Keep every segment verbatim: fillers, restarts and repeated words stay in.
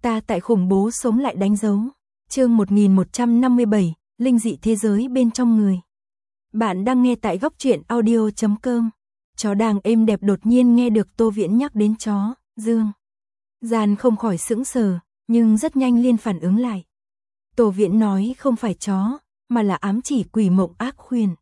Ta tại khủng bố sống lại đánh dấu. Chương một nghìn một trăm năm mươi bảy, linh dị thế giới bên trong người. Bạn đang nghe tại góc truyện audio chấm com. Chó đang êm đẹp đột nhiên nghe được Tô Viễn nhắc đến chó, Dương Gian không khỏi sững sờ, nhưng rất nhanh liền phản ứng lại. Tô Viễn nói không phải chó, mà là ám chỉ quỷ mộng ác khuyển.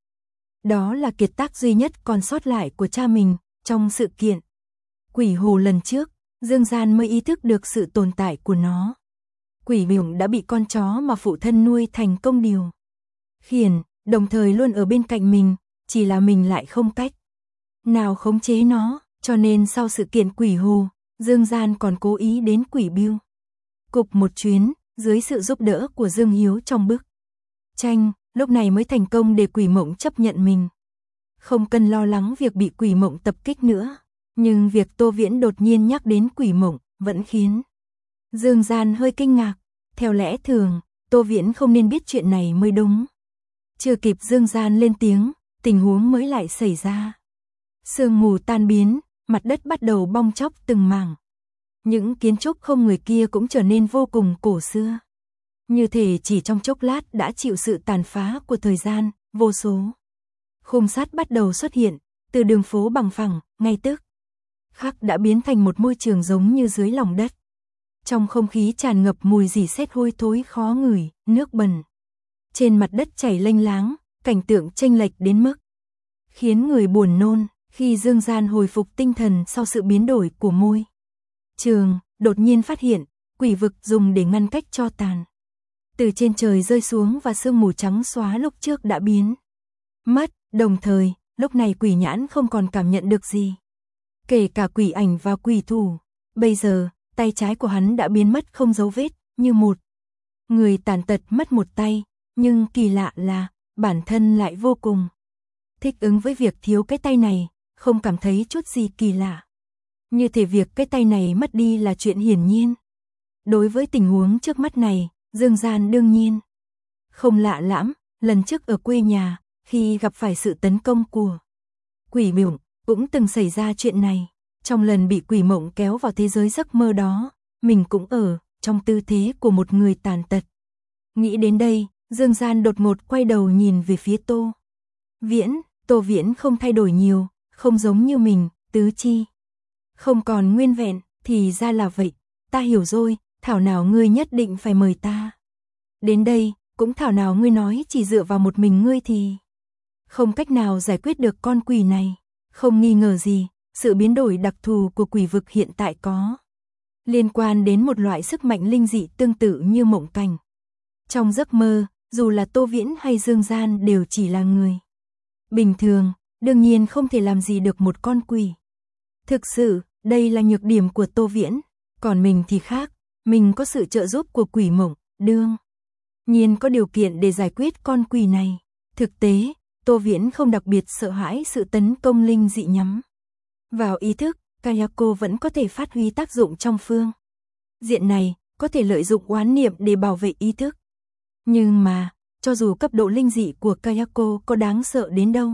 Đó là kiệt tác duy nhất còn sót lại của cha mình trong sự kiện Quỷ Hồ lần trước. Dương Gian mới ý thức được sự tồn tại của nó. Quỷ Bổng đã bị con chó mà phụ thân nuôi thành công điều khiển, đồng thời luôn ở bên cạnh mình, chỉ là mình lại không cách nào khống chế nó, cho nên sau sự kiện Quỷ Hồ, Dương Gian còn cố ý đến Quỷ Biêu cục một chuyến, dưới sự giúp đỡ của Dương Hiếu trong bức tranh, lúc này mới thành công để Quỷ Mộng chấp nhận mình. Không cần lo lắng việc bị Quỷ Mộng tập kích nữa. Nhưng việc Tô Viễn đột nhiên nhắc đến Quỷ Mộng vẫn khiến Dương Gian hơi kinh ngạc. Theo lẽ thường, Tô Viễn không nên biết chuyện này mới đúng. Chưa kịp Dương Gian lên tiếng, tình huống mới lại xảy ra. Sương mù tan biến, mặt đất bắt đầu bong chóc từng mảng. Những kiến trúc không người kia cũng trở nên vô cùng cổ xưa. Như thể chỉ trong chốc lát đã chịu sự tàn phá của thời gian, vô số khung sắt bắt đầu xuất hiện, từ đường phố bằng phẳng, ngay tức khắc đã biến thành một môi trường giống như dưới lòng đất. Trong không khí tràn ngập mùi rỉ sét hôi thối khó ngửi, nước bẩn trên mặt đất chảy lênh láng, cảnh tượng chênh lệch đến mức khiến người buồn nôn. Khi Dương Gian hồi phục tinh thần sau sự biến đổi của môi trường, đột nhiên phát hiện quỷ vực dùng để ngăn cách cho tàn từ trên trời rơi xuống và sương mù trắng xóa lúc trước đã biến mất. Đồng thời, lúc này quỷ nhãn không còn cảm nhận được gì, kể cả quỷ ảnh và quỷ thủ. Bây giờ, tay trái của hắn đã biến mất không dấu vết, như một người tàn tật mất một tay, nhưng kỳ lạ là bản thân lại vô cùng thích ứng với việc thiếu cái tay này, không cảm thấy chút gì kỳ lạ. Như thể việc cái tay này mất đi là chuyện hiển nhiên. Đối với tình huống trước mắt này, Dương Gian đương nhiên không lạ lẫm. Lần trước ở quê nhà, khi gặp phải sự tấn công của Quỷ Bổng, cũng từng xảy ra chuyện này. Trong lần bị Quỷ Mộng kéo vào thế giới giấc mơ đó, mình cũng ở trong tư thế của một người tàn tật. Nghĩ đến đây, Dương Gian đột ngột quay đầu nhìn về phía Tô Viễn. Tô Viễn không thay đổi nhiều, không giống như mình, tứ chi không còn nguyên vẹn. Thì ra là vậy, ta hiểu rồi. Thảo nào ngươi nhất định phải mời ta đến đây, cũng thảo nào ngươi nói chỉ dựa vào một mình ngươi thì không cách nào giải quyết được con quỷ này. Không nghi ngờ gì, sự biến đổi đặc thù của quỷ vực hiện tại có liên quan đến một loại sức mạnh linh dị tương tự như mộng cảnh. Trong giấc mơ, dù là Tô Viễn hay Dương Gian đều chỉ là người bình thường, đương nhiên không thể làm gì được một con quỷ. Thực sự, đây là nhược điểm của Tô Viễn, còn mình thì khác, mình có sự trợ giúp của Quỷ Mộng, đương nhiên có điều kiện để giải quyết con quỷ này. Thực tế, Tô Viễn không đặc biệt sợ hãi sự tấn công linh dị nhắm vào ý thức. Kayako vẫn có thể phát huy tác dụng trong phương diện này, có thể lợi dụng oán niệm để bảo vệ ý thức. Nhưng mà, cho dù cấp độ linh dị của Kayako có đáng sợ đến đâu,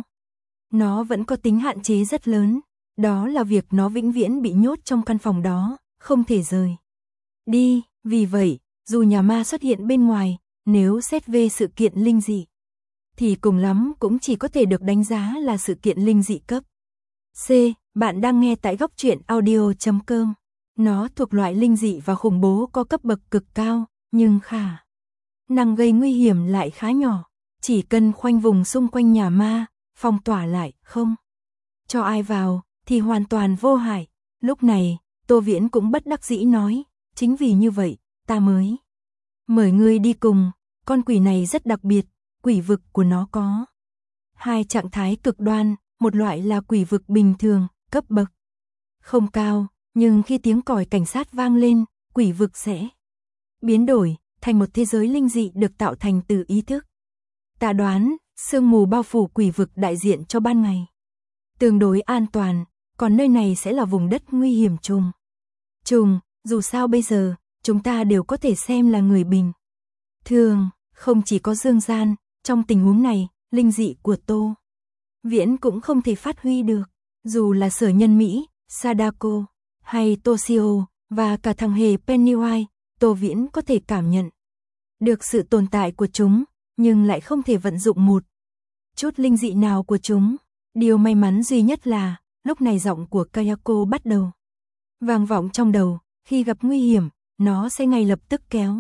nó vẫn có tính hạn chế rất lớn. Đó là việc nó vĩnh viễn bị nhốt trong căn phòng đó, không thể rời đi. Vì vậy, dù nhà ma xuất hiện bên ngoài, nếu xét về sự kiện linh dị, thì cùng lắm cũng chỉ có thể được đánh giá là sự kiện linh dị cấp C. Bạn đang nghe tại góc truyện audio chấm com. Nó thuộc loại linh dị và khủng bố có cấp bậc cực cao, nhưng khả năng gây nguy hiểm lại khá nhỏ. Chỉ cần khoanh vùng xung quanh nhà ma, phong tỏa lại, không cho ai vào, thì hoàn toàn vô hại. Lúc này, Tô Viễn cũng bất đắc dĩ nói, chính vì như vậy, ta mới mời ngươi đi cùng. Con quỷ này rất đặc biệt, quỷ vực của nó có hai trạng thái cực đoan. Một loại là quỷ vực bình thường, cấp bậc không cao, nhưng khi tiếng còi cảnh sát vang lên, quỷ vực sẽ biến đổi thành một thế giới linh dị được tạo thành từ ý thức. Ta đoán, sương mù bao phủ quỷ vực đại diện cho ban ngày tương đối an toàn, còn nơi này sẽ là vùng đất nguy hiểm trùng trùng. Dù sao bây giờ, chúng ta đều có thể xem là người bình thường, không chỉ có Dương Gian. Trong tình huống này, linh dị của Tô Viễn cũng không thể phát huy được. Dù là Sở Nhân Mỹ, Sadako, hay Toshio, và cả thằng hề Pennywise, Tô Viễn có thể cảm nhận được sự tồn tại của chúng, nhưng lại không thể vận dụng một chút linh dị nào của chúng. Điều may mắn duy nhất là, lúc này giọng của Kayako bắt đầu vang vọng trong đầu, khi gặp nguy hiểm, nó sẽ ngay lập tức kéo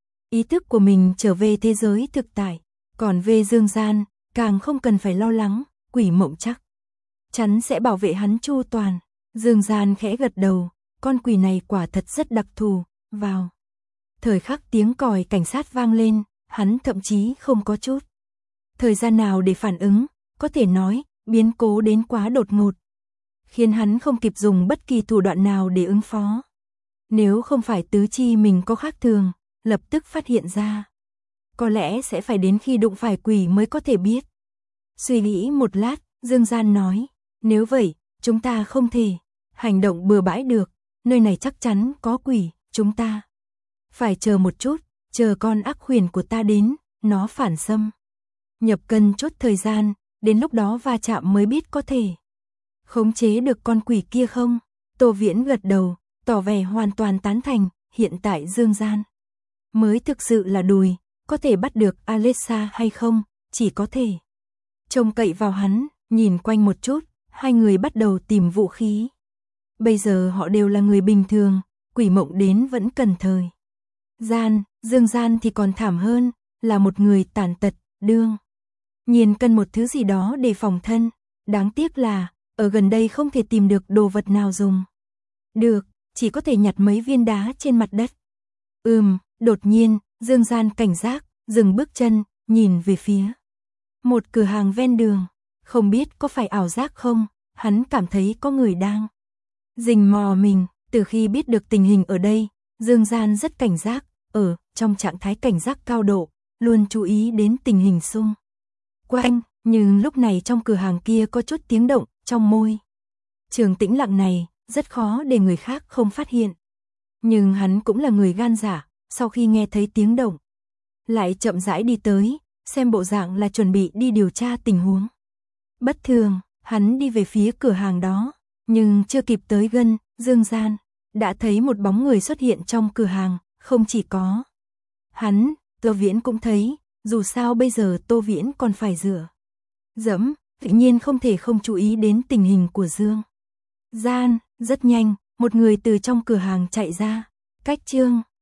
ý thức của mình trở về thế giới thực tại, còn về dương gian, càng không cần phải lo lắng, quỷ mộng chắc chắn sẽ bảo vệ hắn chu toàn. Dương gian khẽ gật đầu, con quỷ này quả thật rất đặc thù. Vào thời khắc tiếng còi cảnh sát vang lên, hắn thậm chí không có chút thời gian nào để phản ứng, có thể nói, biến cố đến quá đột ngột, khiến hắn không kịp dùng bất kỳ thủ đoạn nào để ứng phó. Nếu không phải tứ chi mình có khác thường, lập tức phát hiện ra, có lẽ sẽ phải đến khi đụng phải quỷ mới có thể biết. Suy nghĩ một lát, Dương Gian nói, nếu vậy, chúng ta không thể hành động bừa bãi được, nơi này chắc chắn có quỷ, chúng ta phải chờ một chút, chờ con ác huyền của ta đến, nó phản xâm nhập cần chốt thời gian, đến lúc đó va chạm mới biết có thể khống chế được con quỷ kia không. Tô Viễn gật đầu, tỏ vẻ hoàn toàn tán thành, hiện tại Dương Gian mới thực sự là đùi, có thể bắt được Alessa hay không, chỉ có thể trông cậy vào hắn. Nhìn quanh một chút, hai người bắt đầu tìm vũ khí. Bây giờ họ đều là người bình thường, quỷ mộng đến vẫn cần thời gian, Dương Gian thì còn thảm hơn, là một người tàn tật, đương nhiên cần một thứ gì đó để phòng thân. Đáng tiếc là, ở gần đây không thể tìm được đồ vật nào dùng được, chỉ có thể nhặt mấy viên đá trên mặt đất. Ừm, đột nhiên, Dương Gian cảnh giác, dừng bước chân, nhìn về phía một cửa hàng ven đường. Không biết có phải ảo giác không, hắn cảm thấy có người đang rình mò mình. Từ khi biết được tình hình ở đây, Dương Gian rất cảnh giác, ở trong trạng thái cảnh giác cao độ, luôn chú ý đến tình hình xung quanh. Nhưng lúc này trong cửa hàng kia có chút tiếng động, trong môi trường tĩnh lặng này, rất khó để người khác không phát hiện. Nhưng hắn cũng là người gan dạ, sau khi nghe thấy tiếng động, lại chậm rãi đi tới, xem bộ dạng là chuẩn bị đi điều tra tình huống bất thường. Hắn đi về phía cửa hàng đó, nhưng chưa kịp tới gần, Dương Gian đã thấy một bóng người xuất hiện trong cửa hàng. Không chỉ có hắn, Tô Viễn cũng thấy, dù sao bây giờ Tô Viễn còn phải rửa dẫm, tự nhiên không thể không chú ý đến tình hình của Dương Gian. Rất nhanh, một người từ trong cửa hàng chạy ra. Cách chương